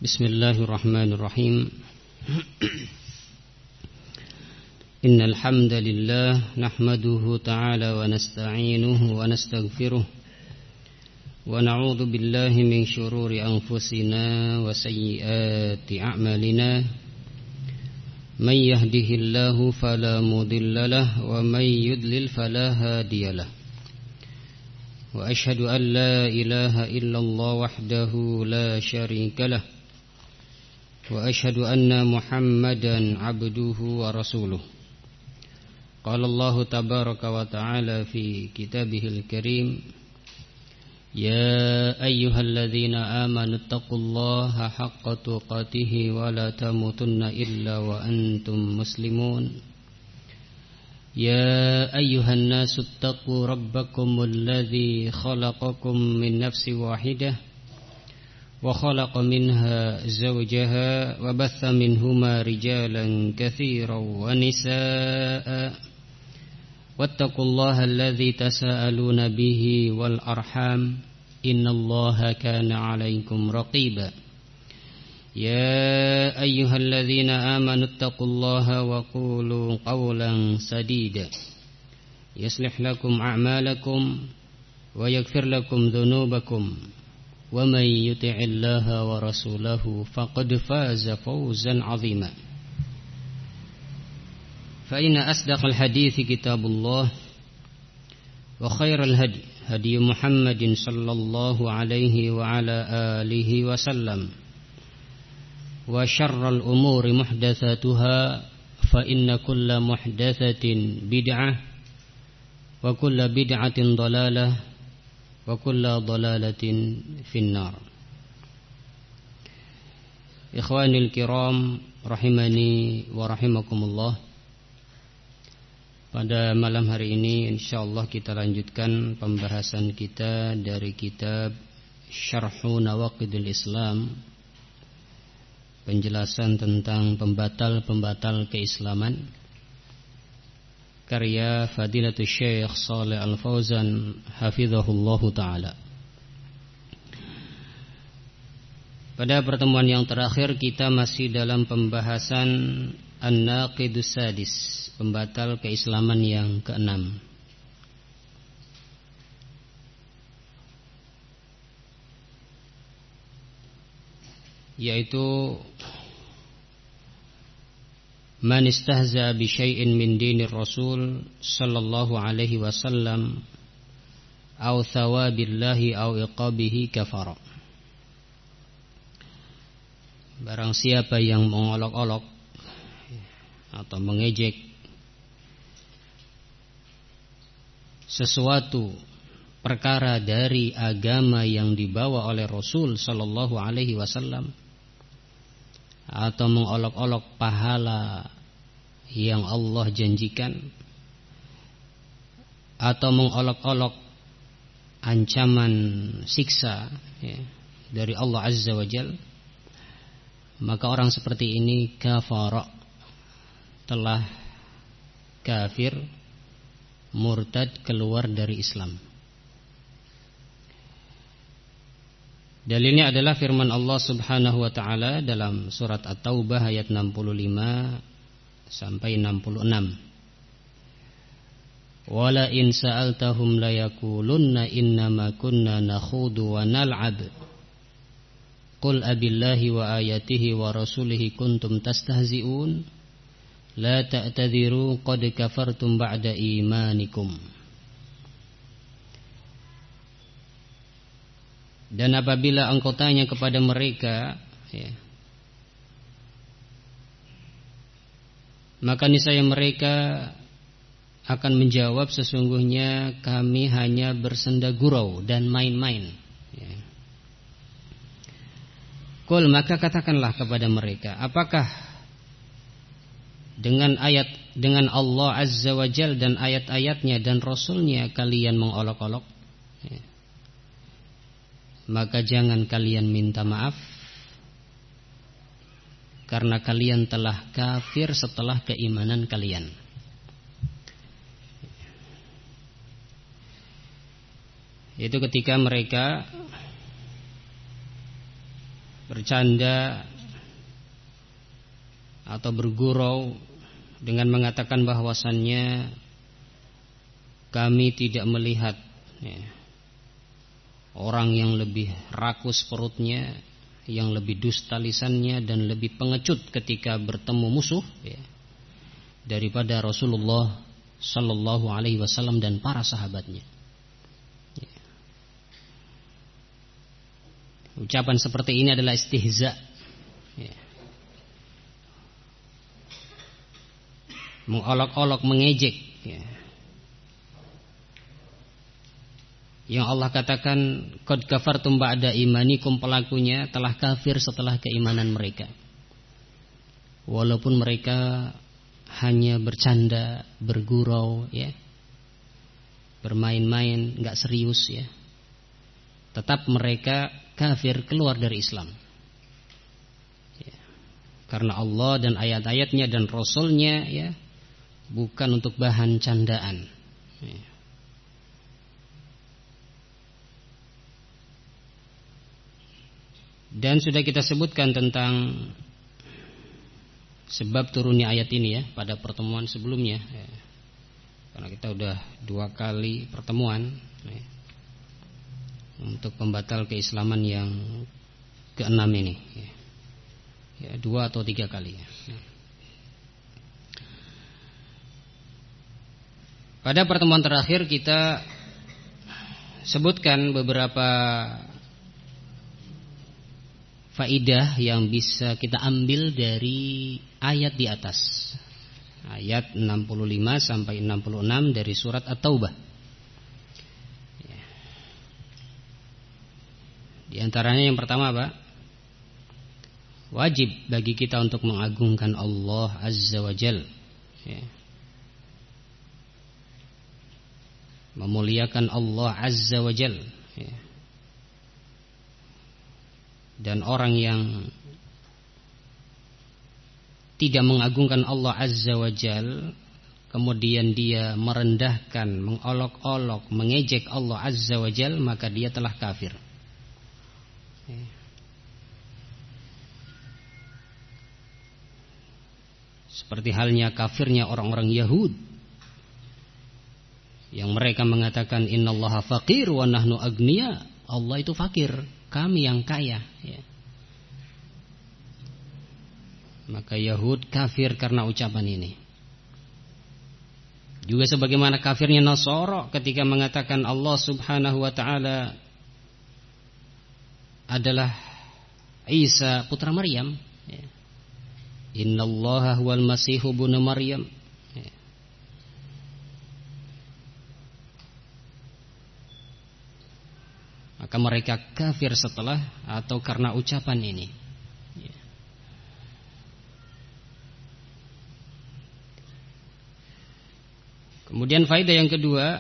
Bismillahirrahmanirrahim. Innal hamdalillah nahmaduhu ta'ala wa nasta'inuhu wa nastaghfiruh wa na'udzu billahi min shururi anfusina wa sayyiati a'malina. May yahdihillahu fala mudilla lahu wa may yudlil fala hadiyalah. Wa ashhadu an la ilaha illallah wahdahu la syarika lah. Wa ashhadu anna Muhammadan abduhu wa rasuluh. Qala Allah tabaraka wa ta'ala fi kitabihil karim, ya ayyuhalladzina amanu taqullaha haqqa tuqatih wa la tamutunna illa wa antum muslimun. Ya ayyuhan nasu taqu rabbakumul ladzi khalaqakum min nafsin wahidah wa khalaqa minha zawjaha wa batha minhuma rijalan katsiran wa nisaa'a wattaqullaha alladzi tasaaluna bihi wal arham innallaha kana 'alaikum raqiba. Ya ayyuhalladzina amanu taqullaha wa qulu qawlan sadida yuslih lakum a'malakum wa yaghfir lakum dhunubakum. Wa may yuti'illaha wa rasulahu faqad faza fawzan 'azima. Fa inna asdaqal hadithi kitabullah wa khairal hadi Muhammadin sallallahu alaihi wa ala alihi wa sallam. Wa syarral umuri muhdatsatuha fa inna kulla muhdatsatin bid'ah wa kulla bid'atin dhalalah wa kulla dhalalatin finnar. Ikhwanil kiram rahimani wa rahimakumullah. Pada malam hari ini insyaallah kita lanjutkan pembahasan kita dari kitab Syarhu Nawaqidil Islam, penjelasan tentang pembatal-pembatal keislaman, karya Fadilatul Syekh Shalih Al-Fauzan hafizahullahu ta'ala. Pada pertemuan yang terakhir kita masih dalam pembahasan An-Naqidus Sadis, pembatal keislaman yang keenam. Yaitu man istahza bi syai'in min dinir rasul sallallahu alaihi wasallam aw thawabillahi aw iqabihi kafara. Barang siapa yang mengolok-olok atau mengejek sesuatu perkara dari agama yang dibawa oleh Rasul sallallahu alaihi wasallam, atau mengolok-olok pahala yang Allah janjikan, atau mengolok-olok ancaman siksa dari Allah Azza wa Jalla, maka orang seperti ini kafara, telah kafir, murtad, keluar dari Islam. Dalilnya adalah firman Allah Subhanahu wa taala dalam surat At-Taubah ayat 65 sampai 66. Wala in sa'altahum la yaqulunna innama kunna nakhudu wa nal'ab. Qul abillahi wa ayatihi wa rasulihi kuntum tastahzi'un. La ta'tadhiru qad kafartum ba'da imanikum. Dan apabila engkau tanya kepada mereka, maka niscaya mereka akan menjawab, sesungguhnya kami hanya bersenda gurau dan main-main. Qul, maka katakanlah kepada mereka, apakah dengan Allah Azza wa Jalla dan ayat-ayatnya dan Rasulnya kalian mengolok-olok? Maka jangan kalian minta maaf, karena kalian telah kafir setelah keimanan kalian. Itu ketika mereka bercanda atau bergurau dengan mengatakan bahwasannya kami tidak melihat orang yang lebih rakus perutnya, yang lebih dusta lisannya dan lebih pengecut ketika bertemu musuh daripada Rasulullah Sallallahu Alaihi Wasallam dan para sahabatnya. Ucapan seperti ini adalah istihza, mengolok-olok, mengejek, yang Allah katakan qad kafartum ba'da imanikum, pelakunya telah kafir setelah keimanan mereka. Walaupun mereka hanya bercanda, bergurau, bermain-main, enggak serius, tetap mereka kafir, keluar dari Islam. Karena Allah dan ayat-ayatnya dan Rasulnya bukan untuk bahan candaan. Dan sudah kita sebutkan tentang sebab turunnya ayat ini pada pertemuan sebelumnya, karena kita udah 2 kali pertemuan untuk pembatal keislaman yang ke-6 ini, 2 atau 3 kali. Pada pertemuan terakhir kita sebutkan beberapa faidah yang bisa kita ambil dari ayat di atas, ayat 65 sampai 66 dari surat At-Taubah. Di antaranya yang pertama apa? Wajib bagi kita untuk mengagungkan Allah Azza wa Jal, memuliakan Allah Azza wa Jal, dan orang yang tidak mengagungkan Allah Azza wa Jal, kemudian dia merendahkan, mengolok-olok, mengejek Allah Azza wa Jal, maka dia telah kafir. Seperti halnya kafirnya orang-orang Yahud yang mereka mengatakan innallaha faqir wa nahnu agniya, Allah itu fakir, kami yang kaya, Maka Yahud kafir karena ucapan ini. Juga sebagaimana kafirnya Nasara ketika mengatakan Allah Subhanahu wa taala adalah Isa putra Maryam, Innallaha huwal masihu ibnu Maryam. Maka mereka kafir setelah atau karena ucapan ini. Kemudian faedah yang kedua,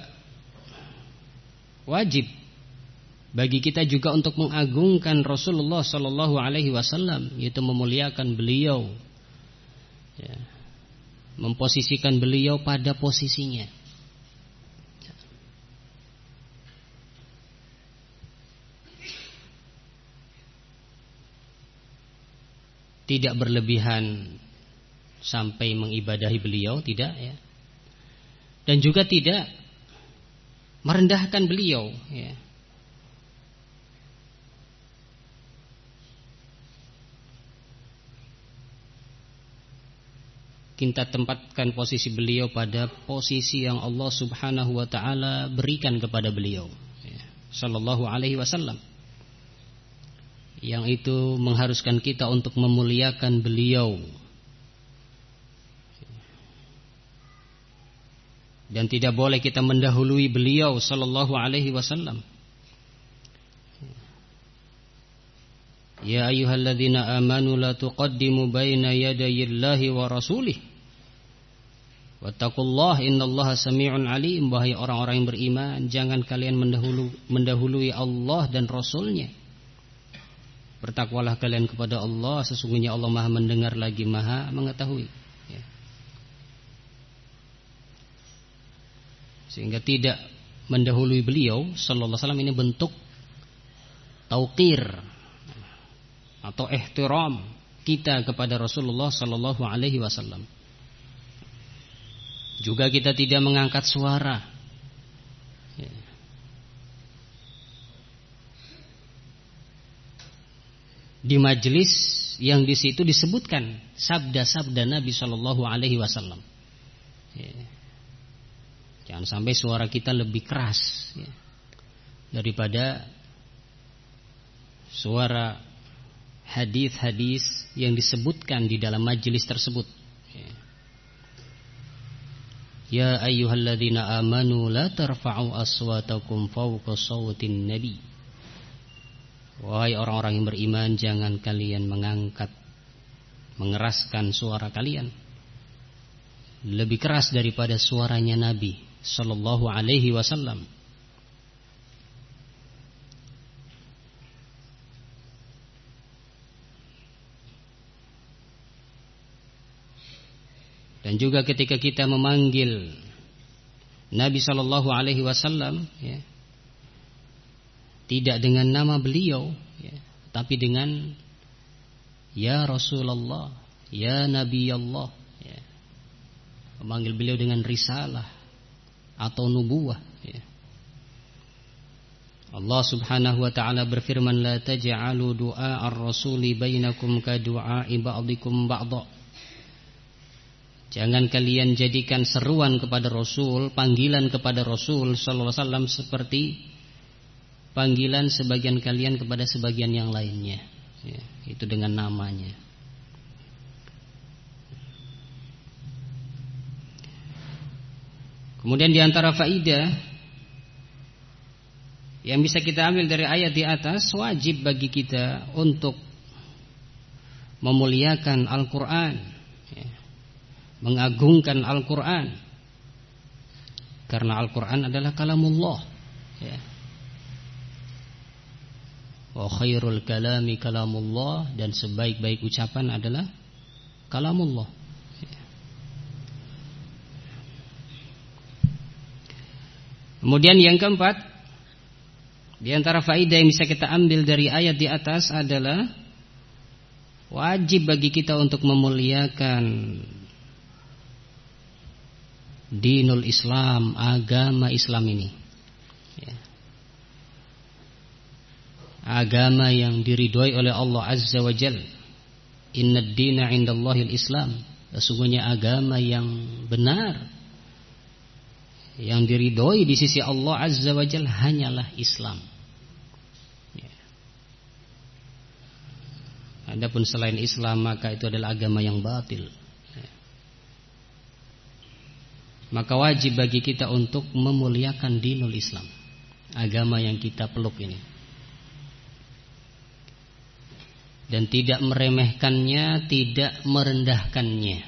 wajib bagi kita juga untuk mengagungkan Rasulullah Sallallahu Alaihi Wasallam, yaitu memuliakan beliau, memposisikan beliau pada posisinya. Tidak berlebihan sampai mengibadahi beliau, tidak, dan juga tidak merendahkan beliau, Kita tempatkan posisi beliau pada posisi yang Allah Subhanahu wa taala berikan kepada beliau, Sallallahu Alaihi Wasallam, yang itu mengharuskan kita untuk memuliakan beliau dan tidak boleh kita mendahului beliau Sallallahu Alaihi Wasallam. Ya ayyuhalladzina amanu la tuqaddimu baina yadayillahi wa rasulih wattaqullaha innallaha samii'un 'aliim. Wahai orang-orang yang beriman, jangan kalian mendahului Allah dan Rasulnya. Bertakwalah kalian kepada Allah, sesungguhnya Allah Maha mendengar lagi Maha mengetahui. Sehingga tidak mendahului beliau sallallahu alaihi wasallam ini bentuk tauqir atau ihtiram kita kepada Rasulullah sallallahu alaihi wasallam. Juga kita tidak mengangkat suara. Di majelis yang di situ disebutkan sabda-sabda Nabi sallallahu alaihi wasallam. Jangan sampai suara kita lebih keras daripada suara hadis-hadis yang disebutkan di dalam majelis tersebut. Ya ayyuhalladzina amanu la tarfa'u aswatakum fawqa sawtin nabi. Wahai orang-orang yang beriman, jangan kalian mengeraskan suara kalian lebih keras daripada suaranya Nabi sallallahu alaihi wasallam. Dan juga ketika kita memanggil Nabi sallallahu alaihi wasallam, tidak dengan nama beliau, tapi dengan ya Rasulullah, ya Nabi Allah, memanggil beliau dengan risalah atau nubuwah. Allah subhanahu wa ta'ala berfirman, la taj'alu du'a ar-rasuli bainakum ka du'a'i ba'dikum ba'dha. Jangan kalian jadikan seruan kepada Rasul, panggilan kepada Rasul sallallahu alaihi wasallam seperti panggilan sebagian kalian kepada sebagian yang lainnya. Itu dengan namanya. Kemudian di antara faidah yang bisa kita ambil dari ayat di atas, wajib bagi kita untuk memuliakan Al-Quran, mengagungkan Al-Quran, karena Al-Quran adalah kalamullah. Wa khairul kalami kalamullah, dan sebaik-baik ucapan adalah kalamullah. Kemudian yang keempat, di antara faedah yang bisa kita ambil dari ayat di atas adalah wajib bagi kita untuk memuliakan dinul Islam, agama Islam ini, agama yang diridhoi oleh Allah Azza wa Jalla. Innad dina indallahil Islam. Sesungguhnya agama yang benar, yang diridhoi di sisi Allah Azza wa Jalla hanyalah Islam. Adapun selain Islam, maka itu adalah agama yang batil. Maka wajib bagi kita untuk memuliakan dinul Islam, agama yang kita peluk ini, dan tidak meremehkannya, tidak merendahkannya.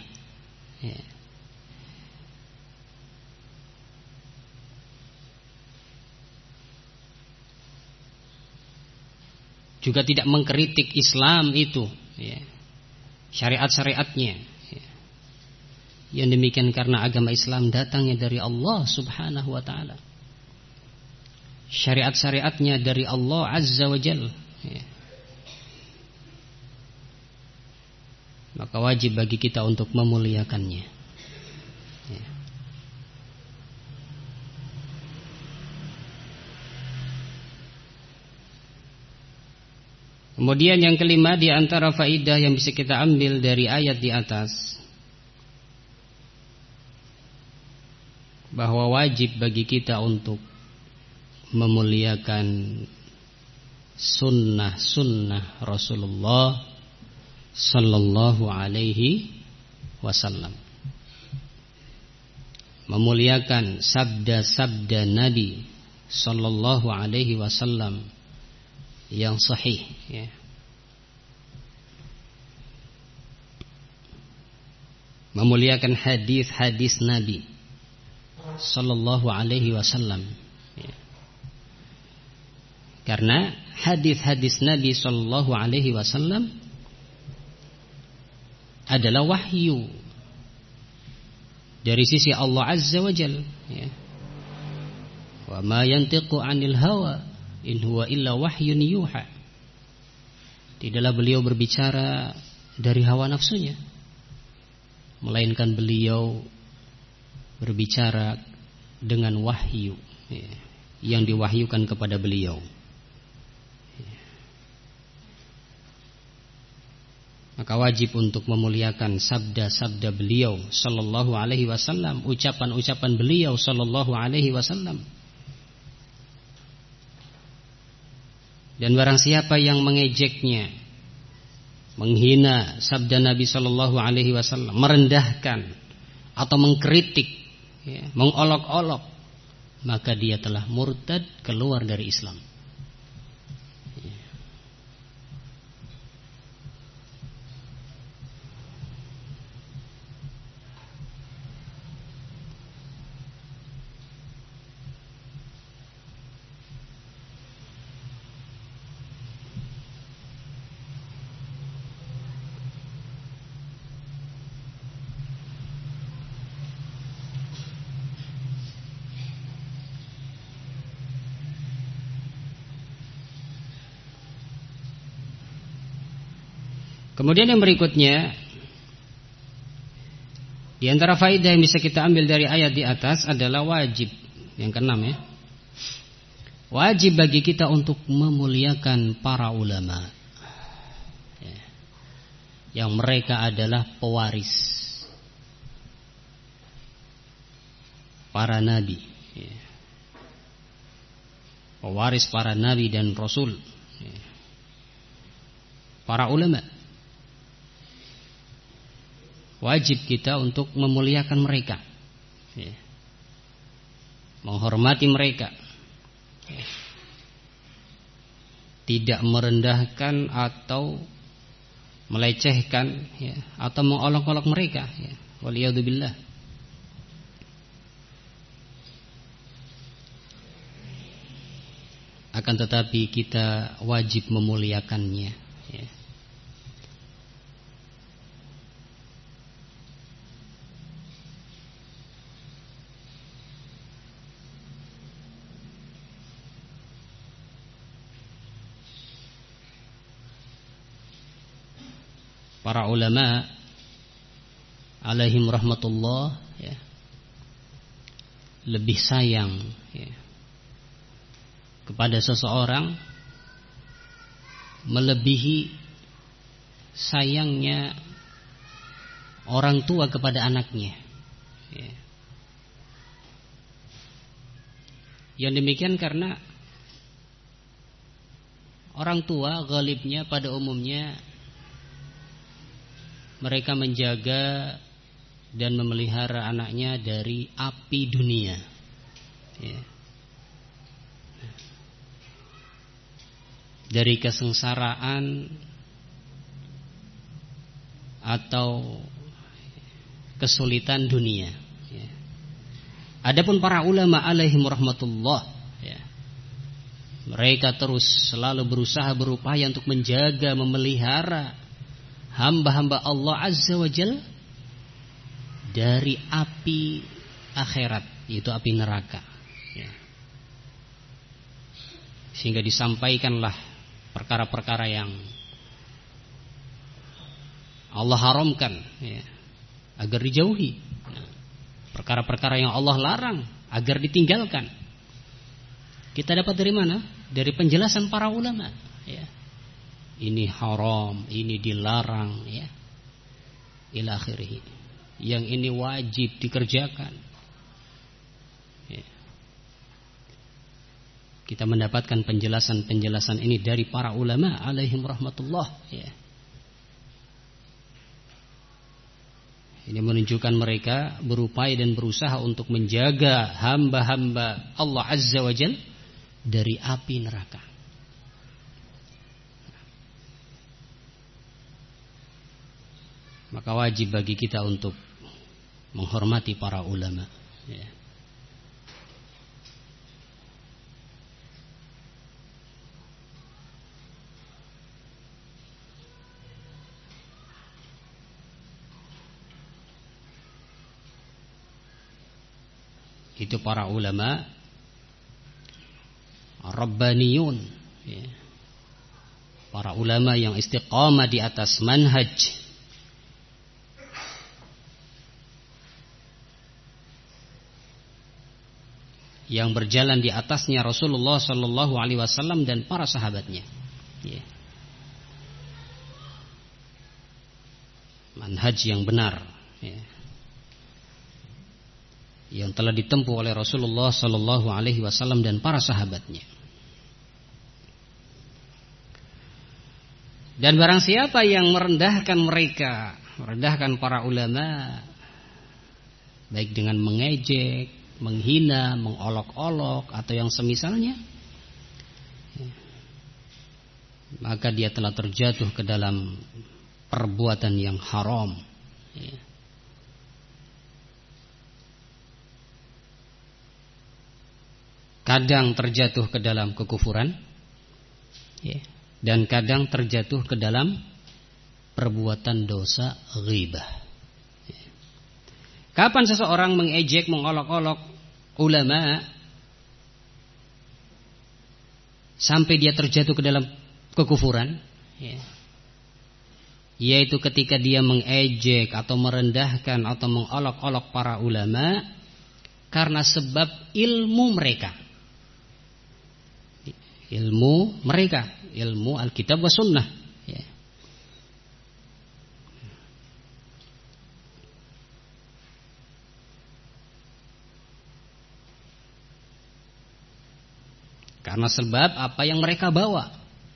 Juga tidak mengkritik Islam itu, syariat-syariatnya. Yang demikian karena agama Islam datangnya dari Allah subhanahu wa ta'ala, syariat-syariatnya dari Allah Azza wa Jalla. Maka wajib bagi kita untuk memuliakannya. Kemudian yang kelima, di antara faidah yang bisa kita ambil dari ayat di atas, bahwa wajib bagi kita untuk memuliakan sunnah-sunnah Rasulullah sallallahu alaihi wasallam, memuliakan sabda-sabda Nabi sallallahu alaihi wasallam yang sahih, memuliakan hadis-hadis Nabi sallallahu alaihi wasallam, karena hadis-hadis Nabi sallallahu alaihi wasallam adalah wahyu dari sisi Allah Azza wa Jalla. Wa ma yantiqu 'anil hawa in huwa illa wahyun yuha. Tidaklah beliau berbicara dari hawa nafsunya, melainkan beliau berbicara dengan wahyu yang diwahyukan kepada beliau. Maka wajib untuk memuliakan sabda-sabda beliau sallallahu alaihi wasallam, ucapan-ucapan beliau sallallahu alaihi wasallam. Dan barang siapa yang mengejeknya, menghina sabda Nabi sallallahu alaihi wasallam, merendahkan atau mengkritik, mengolok-olok, maka dia telah murtad, keluar dari Islam. Kemudian yang berikutnya, di antara faedah yang bisa kita ambil dari ayat di atas adalah wajib. Yang keenam ya, wajib bagi kita untuk memuliakan para ulama, yang mereka adalah pewaris para nabi, pewaris para nabi dan rasul, para ulama. Wajib kita untuk memuliakan mereka, menghormati mereka, tidak merendahkan atau melecehkan, atau mengolok-olok mereka. Waliyadzubillah. Akan tetapi kita wajib memuliakannya. Para ulama alaihim rahmatullah lebih sayang kepada seseorang melebihi sayangnya orang tua kepada anaknya. Yang demikian karena orang tua ghalibnya pada umumnya mereka menjaga dan memelihara anaknya dari api dunia, dari kesengsaraan atau kesulitan dunia. Adapun para ulama alaihim rahmatullah, mereka terus selalu berusaha, berupaya untuk menjaga, memelihara hamba-hamba Allah Azza wa Jal dari api akhirat, yaitu api neraka. Sehingga disampaikanlah perkara-perkara yang Allah haramkan, agar dijauhi. Perkara-perkara yang Allah larang agar ditinggalkan. Kita dapat dari mana? Dari penjelasan para ulama. Ini haram, ini dilarang, ila akhirih. Yang ini wajib dikerjakan. Kita mendapatkan penjelasan-penjelasan ini dari para ulama alaihim rahmatullah. Ini menunjukkan mereka berupaya dan berusaha untuk menjaga hamba-hamba Allah Azza wa Jal dari api neraka. Maka wajib bagi kita untuk menghormati para ulama. Itu para ulama Rabbaniyun, para ulama yang istiqamah di atas manhaj yang berjalan di atasnya Rasulullah sallallahu alaihi wasallam dan para sahabatnya. Ya. Manhaj yang benar, ya, yang telah ditempuh oleh Rasulullah sallallahu alaihi wasallam dan para sahabatnya. Dan barang siapa yang merendahkan mereka, merendahkan para ulama, baik dengan mengejek, menghina, mengolok-olok atau yang semisalnya, maka dia telah terjatuh ke dalam perbuatan yang haram. Kadang terjatuh ke dalam kekufuran, dan kadang terjatuh ke dalam perbuatan dosa ghibah. Kapan seseorang mengejek, mengolok-olok ulama sampai dia terjatuh ke dalam kekufuran, yaitu ketika dia mengejek atau merendahkan atau mengolok-olok para ulama karena sebab ilmu mereka, ilmu Alkitab wa Sunnah. Karena sebab apa yang mereka bawa,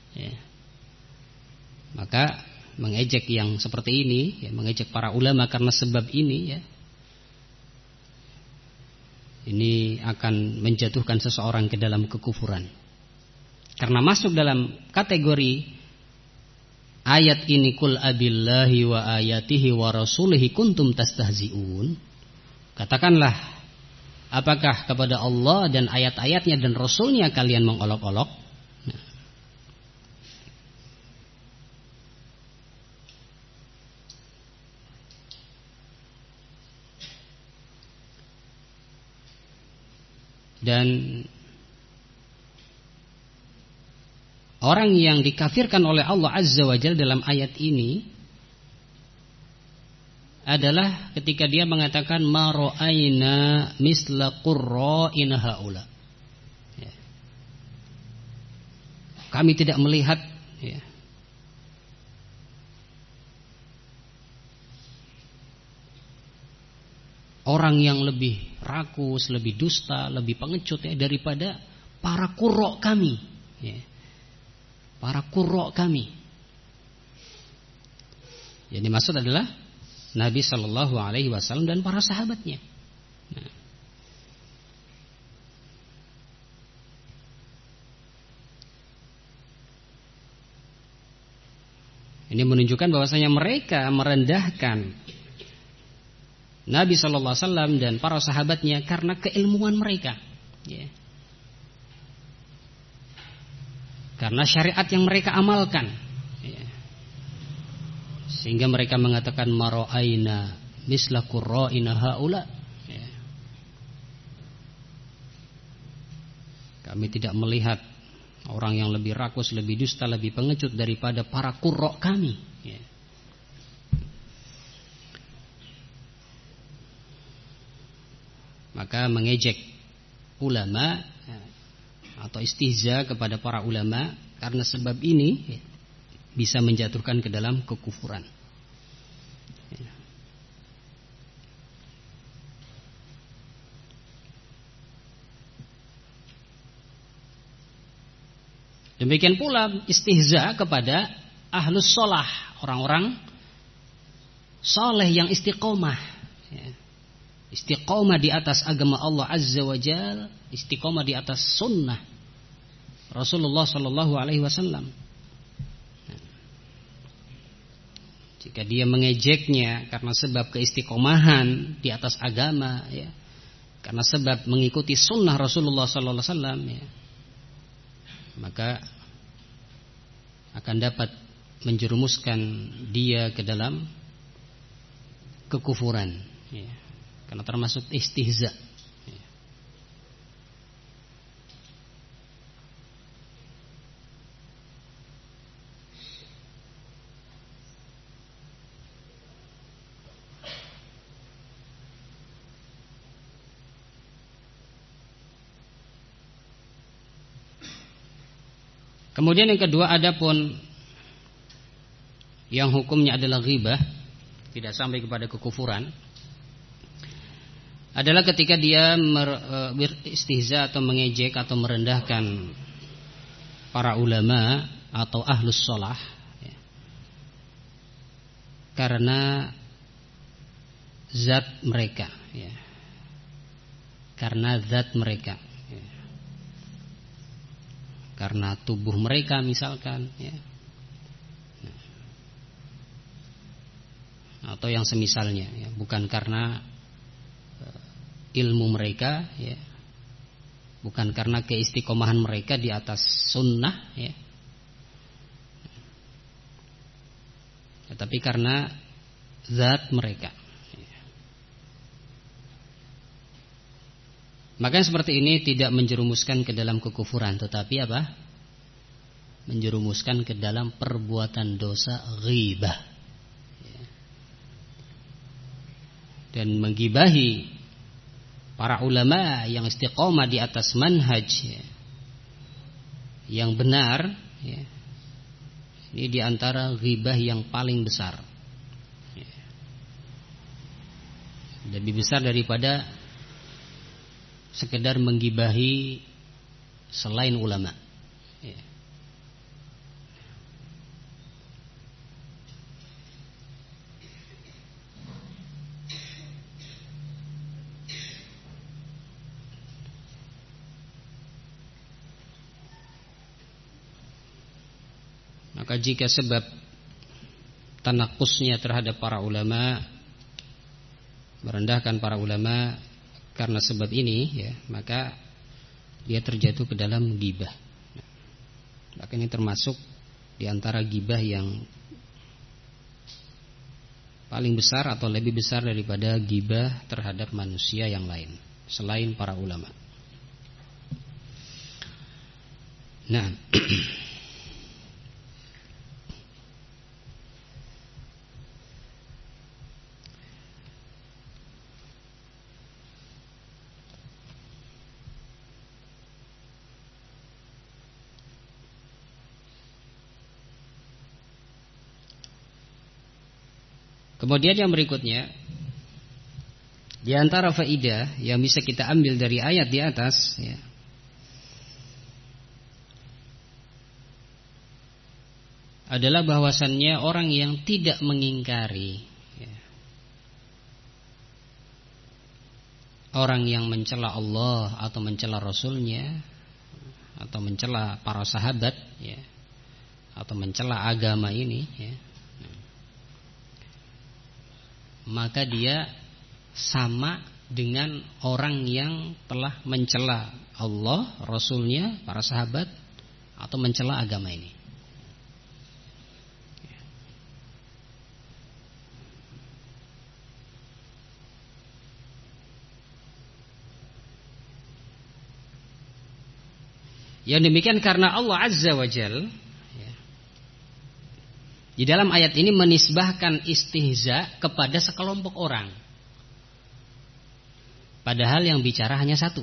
maka mengejek yang seperti ini, mengejek para ulama karena sebab ini, ini akan menjatuhkan seseorang ke dalam kekufuran. Karena masuk dalam kategori ayat ini, Qul abillahi wa ayatihi wa rasulihi kuntum tastahzi'un. Katakanlah, apakah kepada Allah dan ayat-ayatnya dan Rasulnya kalian mengolok-olok? Dan orang yang dikafirkan oleh Allah Azza wa Jalla dalam ayat ini adalah ketika dia mengatakan ma ra'aina misla qurra'ina haula. Kami tidak melihat orang yang lebih rakus, lebih dusta, lebih pengecut daripada para qurra' kami. Para qurra' kami. Yang dimaksud adalah Nabi Shallallahu Alaihi Wasallam dan para sahabatnya. Ini menunjukkan bahwasanya mereka merendahkan Nabi Shallallahu Alaihi Wasallam dan para sahabatnya karena keilmuan mereka, karena syariat yang mereka amalkan. Sehingga mereka mengatakan mara'aina misla qurra'ina haula. Kami tidak melihat orang yang lebih rakus, lebih dusta, lebih pengecut daripada para qurra' kami. Maka mengejek ulama atau istihza kepada para ulama karena sebab ini bisa menjatuhkan ke dalam kekufuran. Demikian pula istihza kepada ahlus sholah, orang-orang soleh yang istiqomah, istiqomah di atas agama Allah Azza wa Jalla, istiqomah di atas sunnah Rasulullah Sallallahu Alaihi Wasallam. Jika dia mengejeknya karena sebab keistiqomahan di atas agama, karena sebab mengikuti sunnah Rasulullah Sallallahu Alaihi Wasallam, maka akan dapat menjerumuskan dia ke dalam kekufuran, karena termasuk istihza. Kemudian yang kedua, adapun yang hukumnya adalah ghibah, tidak sampai kepada kekufuran, adalah ketika dia beristihza atau mengejek atau merendahkan para ulama atau ahlus sholah, ya, karena zat mereka, ya, karena zat mereka, ya, karena tubuh mereka misalkan, ya, atau yang semisalnya, ya, bukan karena ilmu mereka, ya, bukan karena keistiqomahan mereka di atas sunnah, ya, tetapi karena zat mereka, ya. Maka seperti ini tidak menjerumuskan ke dalam kekufuran, tetapi apa? Menjerumuskan ke dalam perbuatan dosa ghibah, dan menggibahi para ulama yang istiqomah di atas manhaj, ya, yang benar, ya, ini diantara ghibah yang paling besar, ya, lebih besar daripada sekedar menggibahi selain ulama, ya. Maka jika sebab tanakusnya terhadap para ulama, merendahkan para ulama karena sebab ini, ya, maka dia terjatuh ke dalam ghibah. Maka ini termasuk di antara ghibah yang paling besar atau lebih besar daripada ghibah terhadap manusia yang lain selain para ulama. Nah, kemudian yang berikutnya, di antara faidah yang bisa kita ambil dari ayat di atas, ya, adalah bahwasannya orang yang tidak mengingkari, ya, orang yang mencela Allah atau mencela Rasulnya atau mencela para sahabat, ya, atau mencela agama ini, ya, maka dia sama dengan orang yang telah mencela Allah, Rasulnya, para sahabat, atau mencela agama ini. Yang demikian karena Allah Azza wa Jalla di dalam ayat ini menisbahkan istihza kepada sekelompok orang, padahal yang bicara hanya satu.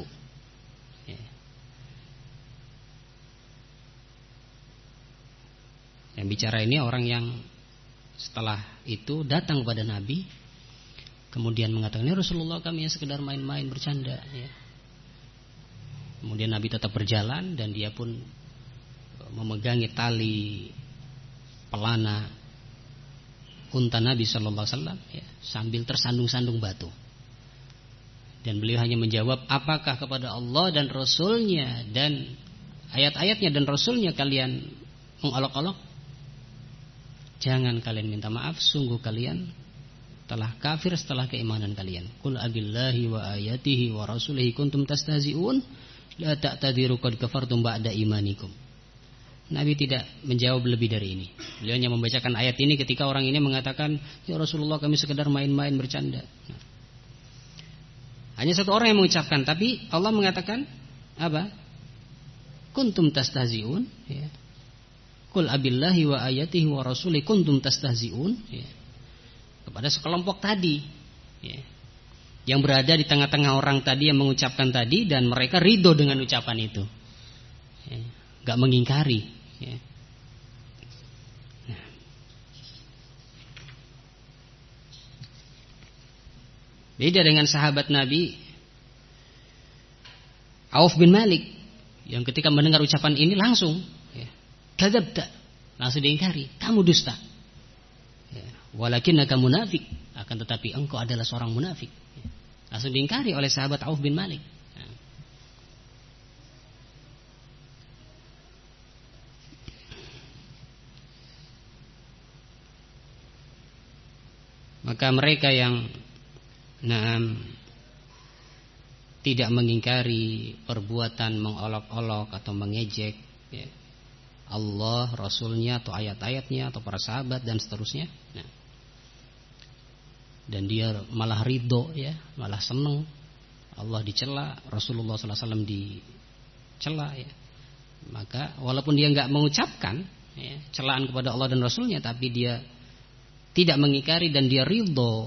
Yang bicara ini orang yang setelah itu datang kepada Nabi, kemudian mengatakan, "Ya Rasulullah, kami yang sekedar main-main bercanda." Ya. Kemudian Nabi tetap berjalan dan dia pun memegangi tali pelana unta Nabi Sallallahu Alaihi Wasallam, ya, sambil tersandung-sandung batu. Dan beliau hanya menjawab, apakah kepada Allah dan Rasulnya dan ayat-ayatnya dan Rasulnya kalian mengolok-olok? Jangan kalian minta maaf, sungguh kalian telah kafir setelah keimanan kalian. Qul abillahi wa ayatihi wa rasulihi kuntum tastahzi'un la ta'tadiru qad kafartum ba'da imanikum. Nabi tidak menjawab lebih dari ini. Beliau hanya membacakan ayat ini ketika orang ini mengatakan, "Ya Rasulullah, kami sekedar main-main bercanda." Nah, hanya satu orang yang mengucapkan, tapi Allah mengatakan apa? Kuntum tastahzi'un, ya. Qul abillahi wa ayatihi wa rasulihi kuntum tastahzi'un, ya. Kepada sekelompok tadi, ya, yang berada di tengah-tengah orang tadi yang mengucapkan tadi, dan mereka ridho dengan ucapan itu, ya, gak mengingkari, ya. Beda dengan sahabat Nabi Auf bin Malik yang ketika mendengar ucapan ini langsung kadzabta, langsung diingkari, kamu dusta. Walakinnaka munafik, akan tetapi engkau adalah seorang munafik. Langsung diingkari oleh sahabat Auf bin Malik. Maka mereka yang tidak mengingkari perbuatan mengolok-olok atau mengejek Allah, Rasulnya atau ayat-ayatnya atau para sahabat dan seterusnya, dan dia malah ridho, malah senang Allah dicela, Rasulullah SAW dicela, maka walaupun dia nggak mengucapkan celaan kepada Allah dan Rasulnya, tapi dia tidak mengingkari dan dia ridho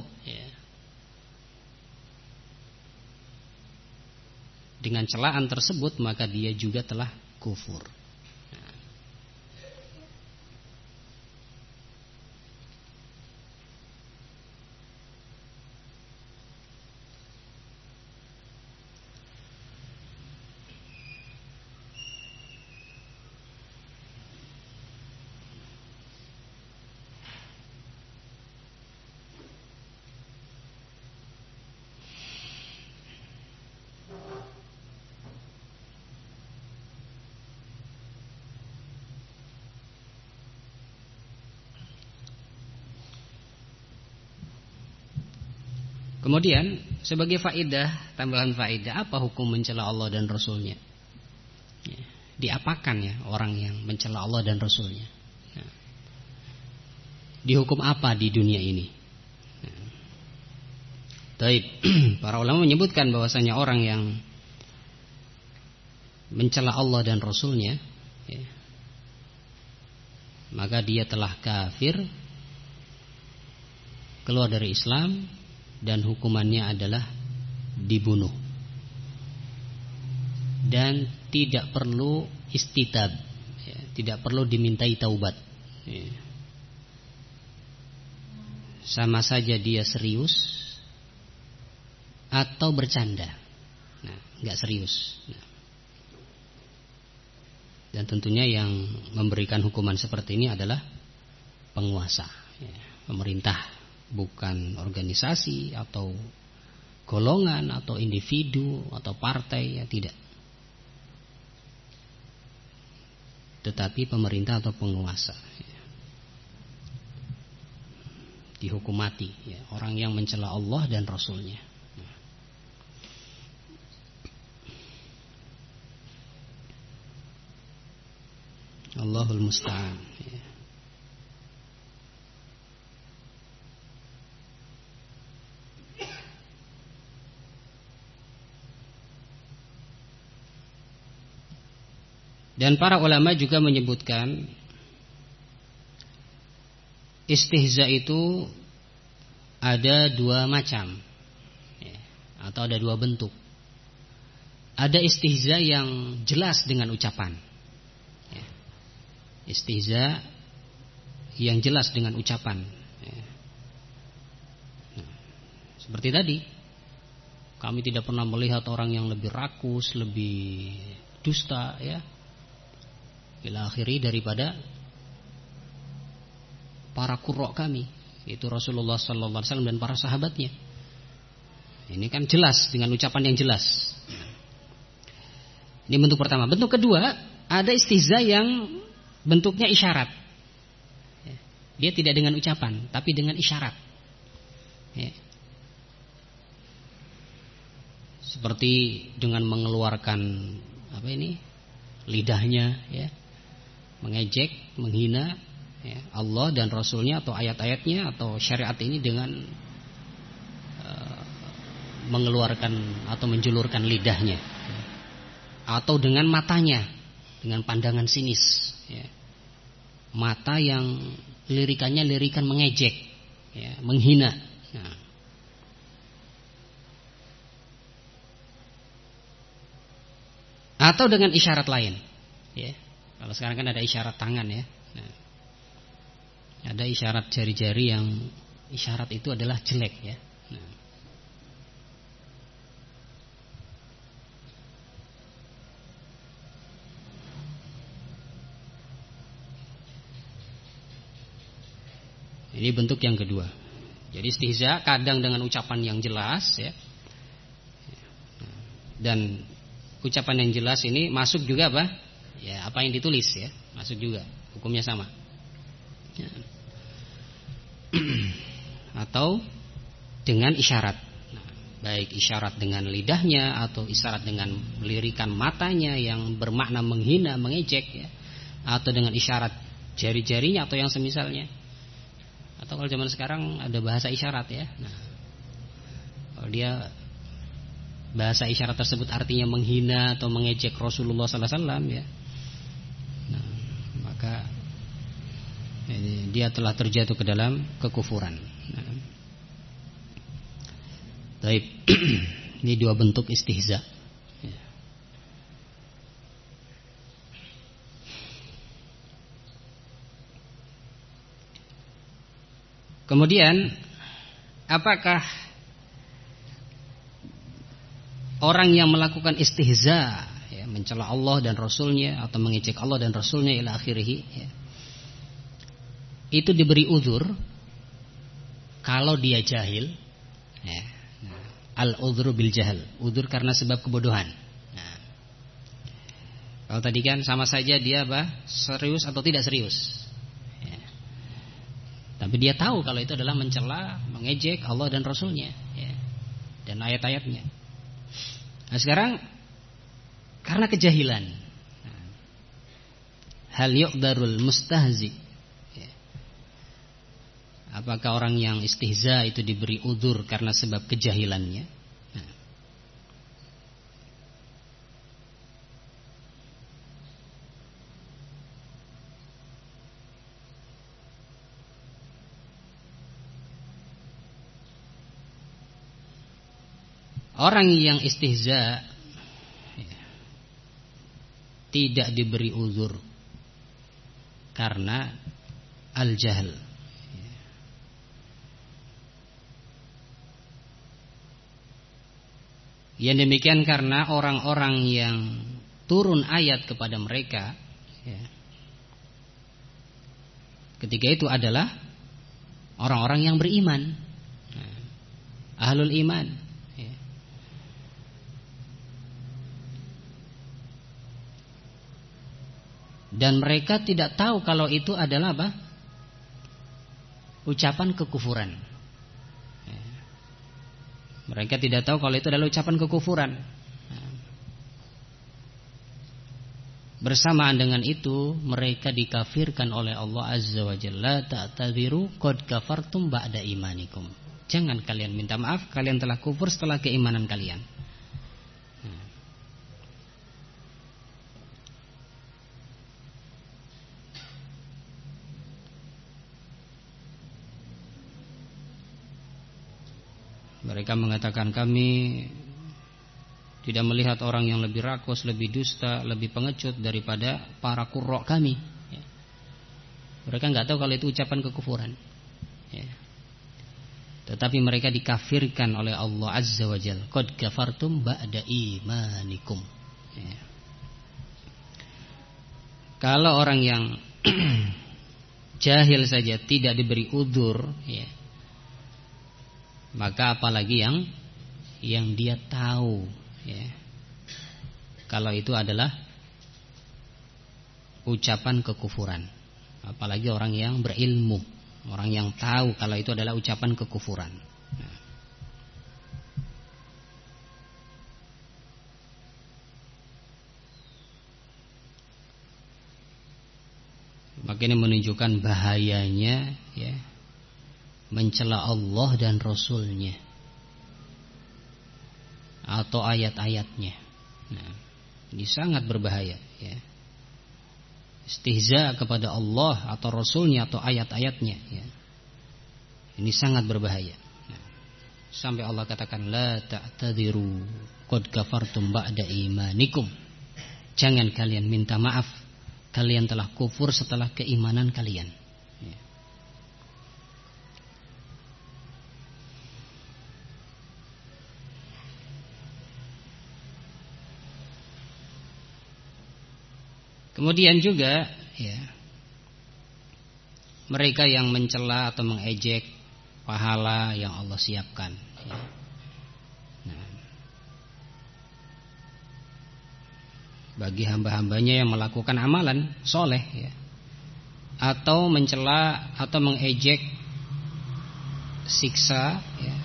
dengan celaan tersebut, maka dia juga telah kufur. Kemudian sebagai faedah, tambahan faedah, apa hukum mencela Allah dan Rasulnya? Diapakan orang yang mencela Allah dan Rasulnya? Dihukum apa di dunia ini? Taib. Para ulama menyebutkan bahwasanya orang yang mencela Allah dan Rasulnya, maka dia telah kafir, keluar dari Islam, dan hukumannya adalah dibunuh. Dan tidak perlu istitab, tidak perlu dimintai taubat. Sama saja dia serius atau bercanda, nggak serius. Dan tentunya yang memberikan hukuman seperti ini adalah penguasa, pemerintah, bukan organisasi atau golongan atau individu atau partai, tidak. Tetapi pemerintah atau penguasa dihukum mati, orang yang mencela Allah dan Rasulnya. Allahul musta'an. Dan para ulama juga menyebutkan istihza itu ada dua macam, atau ada dua bentuk. Ada istihza yang jelas dengan ucapan, istihza yang jelas dengan ucapan, seperti tadi, kami tidak pernah melihat orang yang lebih rakus, lebih dusta, ila akhiri daripada para qurra kami, itu Rasulullah sallallahu alaihi wasallam dan para sahabatnya. Ini kan jelas dengan ucapan yang jelas. Ini bentuk pertama. Bentuk kedua, ada istihza yang bentuknya isyarat. Dia tidak dengan ucapan, tapi dengan isyarat. Seperti dengan mengeluarkan lidahnya, mengejek, menghina Allah dan Rasulnya atau ayat-ayatnya atau syariat ini dengan mengeluarkan atau menjulurkan lidahnya, atau dengan matanya, dengan pandangan sinis, mata yang lirikannya lirikan mengejek, menghina. Atau dengan isyarat lain, Kalau sekarang kan ada isyarat tangan ya. Nah, ada isyarat jari-jari yang isyarat itu adalah jelek ya. Nah. Ini bentuk yang kedua. Jadi istihza kadang dengan ucapan yang jelas ya. Dan ucapan yang jelas ini masuk juga apa? Ya, apa yang ditulis ya, masuk juga. Hukumnya sama. Ya. Atau dengan isyarat. Nah, baik isyarat dengan lidahnya atau isyarat dengan melirikan matanya yang bermakna menghina, mengejek ya. Atau dengan isyarat jari-jarinya atau yang semisalnya. Atau kalau zaman sekarang ada bahasa isyarat ya. Nah, kalau dia bahasa isyarat tersebut artinya menghina atau mengejek Rasulullah sallallahu alaihi wasallam ya. Nah, maka dia telah terjatuh ke dalam kekufuran. Nah. Baik. Ini dua bentuk istihza. Ya. Kemudian apakah orang yang melakukan istihza ya, mencela Allah dan Rasulnya atau mengejek Allah dan Rasulnya ila akhirih ya, itu diberi uzur kalau dia jahil ya. Al-uzru bil jahal, uzur karena sebab kebodohan. Nah, kalau tadi kan sama saja dia apa? Serius atau tidak serius. Tapi dia tahu kalau itu adalah mencela, mengejek Allah dan Rasulnya ya, dan ayat-ayatnya. Nah sekarang karena kejahilan, hal yuqdarul mustahzi ya. Apakah orang yang istihza itu diberi udzur karena sebab kejahilannya? Nah. Orang yang istihza ya, tidak diberi uzur karena al-jahl. Yang demikian karena orang-orang yang turun ayat kepada mereka ya, ketika itu adalah orang-orang yang beriman, ahlul iman. Dan mereka tidak tahu kalau itu adalah apa? Ucapan kekufuran. Mereka tidak tahu kalau itu adalah ucapan kekufuran. Bersamaan dengan itu mereka dikafirkan oleh Allah Azza wa Jalla. Ta'tadhiru qad kafartum ba'da imanikum. Jangan kalian minta maaf, kalian telah kufur setelah keimanan kalian. Mereka mengatakan kami tidak melihat orang yang lebih rakus, lebih dusta, lebih pengecut daripada para qurra kami. Ya. Mereka nggak tahu kalau itu ucapan kekufuran. Ya. Tetapi mereka dikafirkan oleh Allah Azza wa Jalla. Qad kafartum ba'da imanikum. Ya. Kalau orang yang jahil saja tidak diberi udzur, ya, maka apalagi yang dia tahu ya, kalau itu adalah ucapan kekufuran. Apalagi orang yang berilmu, orang yang tahu kalau itu adalah ucapan kekufuran. Maka ini menunjukkan bahayanya ya, mencela Allah dan Rasulnya atau ayat-ayatnya. Nah, ini sangat berbahaya ya. Istihza kepada Allah atau Rasulnya atau ayat-ayatnya ya. Ini sangat berbahaya. Nah, sampai Allah katakan la ta'tadiru qad kafartum ba'da imanikum. Jangan kalian minta maaf, kalian telah kufur setelah keimanan kalian. Kemudian juga ya, mereka yang mencela atau mengejek pahala yang Allah siapkan ya. Nah, bagi hamba-hambanya yang melakukan amalan soleh ya, atau mencela atau mengejek siksa ya,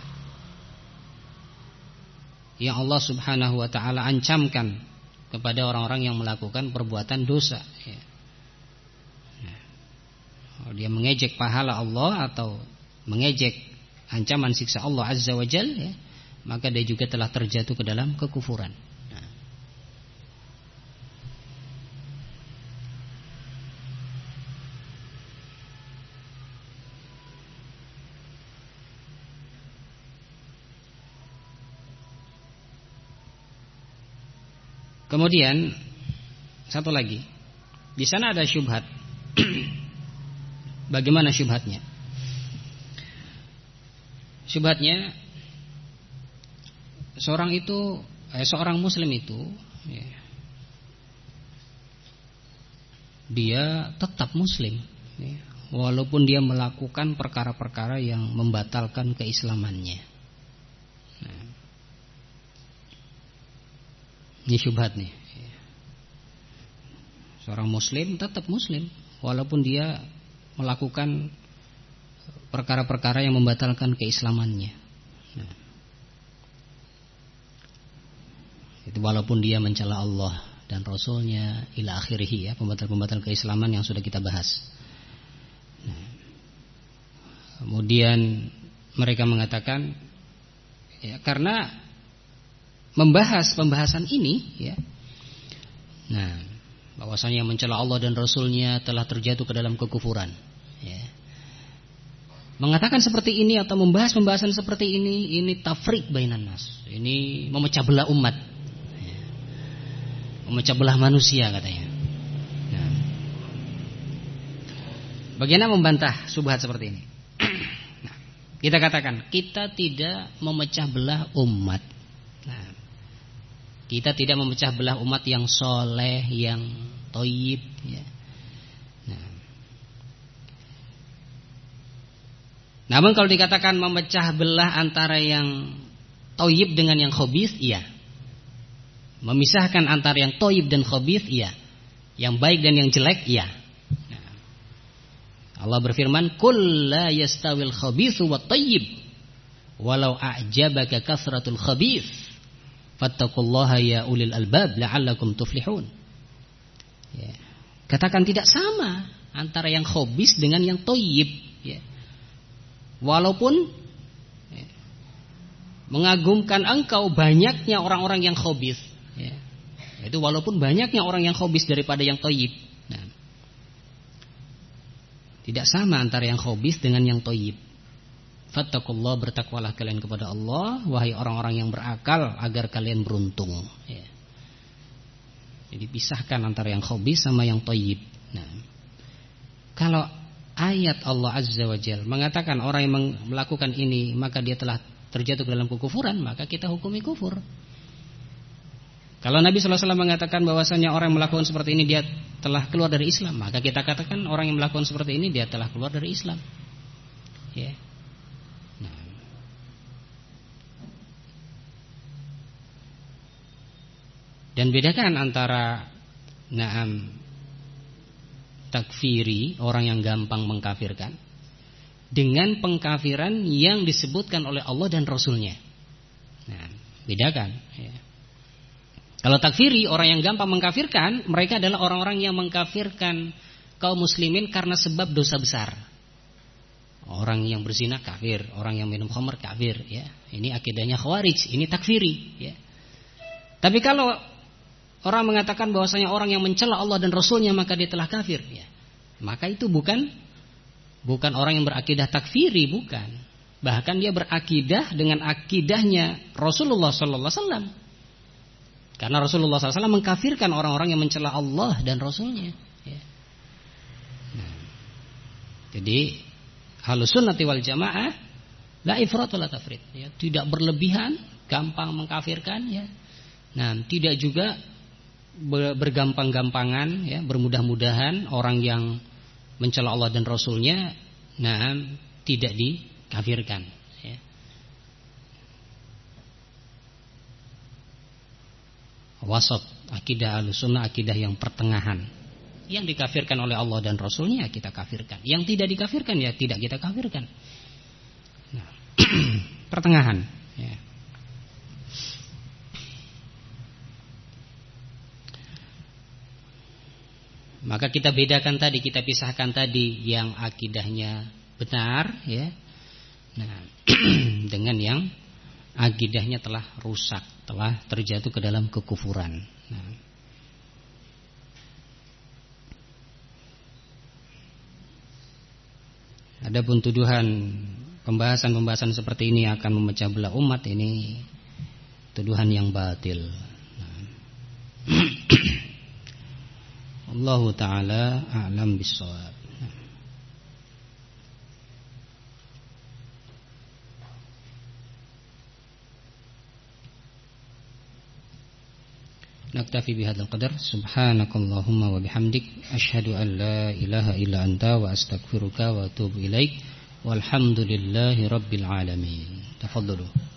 yang Allah subhanahu wa ta'ala ancamkan kepada orang-orang yang melakukan perbuatan dosa ya. Nah, kalau dia mengejek pahala Allah atau mengejek ancaman siksa Allah azza wa jal ya, maka dia juga telah terjatuh ke dalam kekufuran. Nah. Kemudian satu lagi, di sana ada syubhat. Bagaimana syubhatnya? Syubhatnya seorang muslim itu ya, dia tetap muslim ya, walaupun dia melakukan perkara-perkara yang membatalkan keislamannya. Nah, ini syubhat nih. Seorang muslim tetap muslim walaupun dia melakukan perkara-perkara yang membatalkan keislamannya. Nah, itu walaupun dia mencela Allah dan Rasulnya ila akhirih ya, pembatal-pembatal keislaman yang sudah kita bahas. Nah, kemudian mereka mengatakan ya, karena membahas pembahasan ini ya, nah, bahwasanya mencela Allah dan Rasulnya telah terjatuh ke dalam kekufuran ya. Mengatakan seperti ini atau membahas pembahasan seperti ini tafriq bainan nas. Ini memecah belah umat ya. Memecah belah manusia katanya. Nah, bagaimana membantah syubhat seperti ini? Nah, kita katakan kita tidak memecah belah umat. Nah, kita tidak memecah belah umat yang soleh, yang thayyib ya. Namun kalau dikatakan memecah belah antara yang thayyib dengan yang khabith, iya. Memisahkan antara yang thayyib dan khabith, iya. Yang baik dan yang jelek, iya. Nah, Allah berfirman, "Qul la yastawil khabithu wat thayyib, walau a'jabaka kasratul khabith, fattaqullaha ya ulil albab la'allakum tuflihun." Ya. Katakan tidak sama antara yang khabith dengan yang thayyib, ya. Walaupun ya, mengagumkan engkau banyaknya orang-orang yang khabith ya. Itu walaupun banyaknya orang yang khabith daripada yang thayyib. Nah, tidak sama antara yang khabith dengan yang thayyib. Fattaqullah, bertakwalah kalian kepada Allah, wahai orang-orang yang berakal, agar kalian beruntung ya. Jadi pisahkan antara yang khabith sama yang thayyib. Nah, kalau ayat Allah Azza wa Jalla mengatakan orang yang melakukan ini maka dia telah terjatuh ke dalam kekufuran, maka kita hukumi kufur. Kalau Nabi sallallahu alaihi wasallam mengatakan bahwasanya orang yang melakukan seperti ini dia telah keluar dari Islam, maka kita katakan orang yang melakukan seperti ini dia telah keluar dari Islam. Ya. Nah. Dan bedakan antara takfiri, orang yang gampang mengkafirkan, dengan pengkafiran yang disebutkan oleh Allah dan Rasulnya. Nah, bedakan ya. Kalau takfiri, orang yang gampang mengkafirkan, mereka adalah orang-orang yang mengkafirkan kaum muslimin karena sebab dosa besar. Orang yang berzina kafir, orang yang minum khamr kafir ya. Ini akidahnya Khawarij, ini takfiri ya. Tapi kalau orang mengatakan bahwasanya orang yang mencela Allah dan Rasulnya maka dia telah kafir ya, maka itu bukan orang yang berakidah takfiri, bukan. Bahkan dia berakidah dengan akidahnya Rasulullah sallallahu alaihi wasallam. Karena Rasulullah sallallahu alaihi wasallam mengkafirkan orang-orang yang mencela Allah dan Rasulnya ya. Jadi Ahlus Sunnati wal Jamaah la ifrat wala tafrit, ya, tidak berlebihan, gampang mengkafirkan, ya. Nah, tidak juga bergampang-gampangan, ya, bermudah-mudahan orang yang mencela Allah dan Rasulnya, nah, tidak dikafirkan, ya. Wasat, akidah Ahlus Sunnah, akidah yang pertengahan. Yang dikafirkan oleh Allah dan Rasulnya kita kafirkan, yang tidak dikafirkan ya tidak kita kafirkan. Nah, pertengahan, ya. Maka kita bedakan tadi, kita pisahkan tadi yang akidahnya benar, ya. Nah, dengan yang akidahnya telah rusak, telah terjatuh ke dalam kekufuran. Nah, adapun tuduhan pembahasan seperti ini akan memecah belah umat, ini tuduhan yang batil. Nah. Allah Ta'ala a'lam bissawab. Naktafi bihadzal qadar. Subhanakallahumma wa bihamdik, asyhadu an la ilaha illa anta wa astaghfiruka wa atubu ilaik. Walhamdulillahi rabbil alamin. Tafadhalu.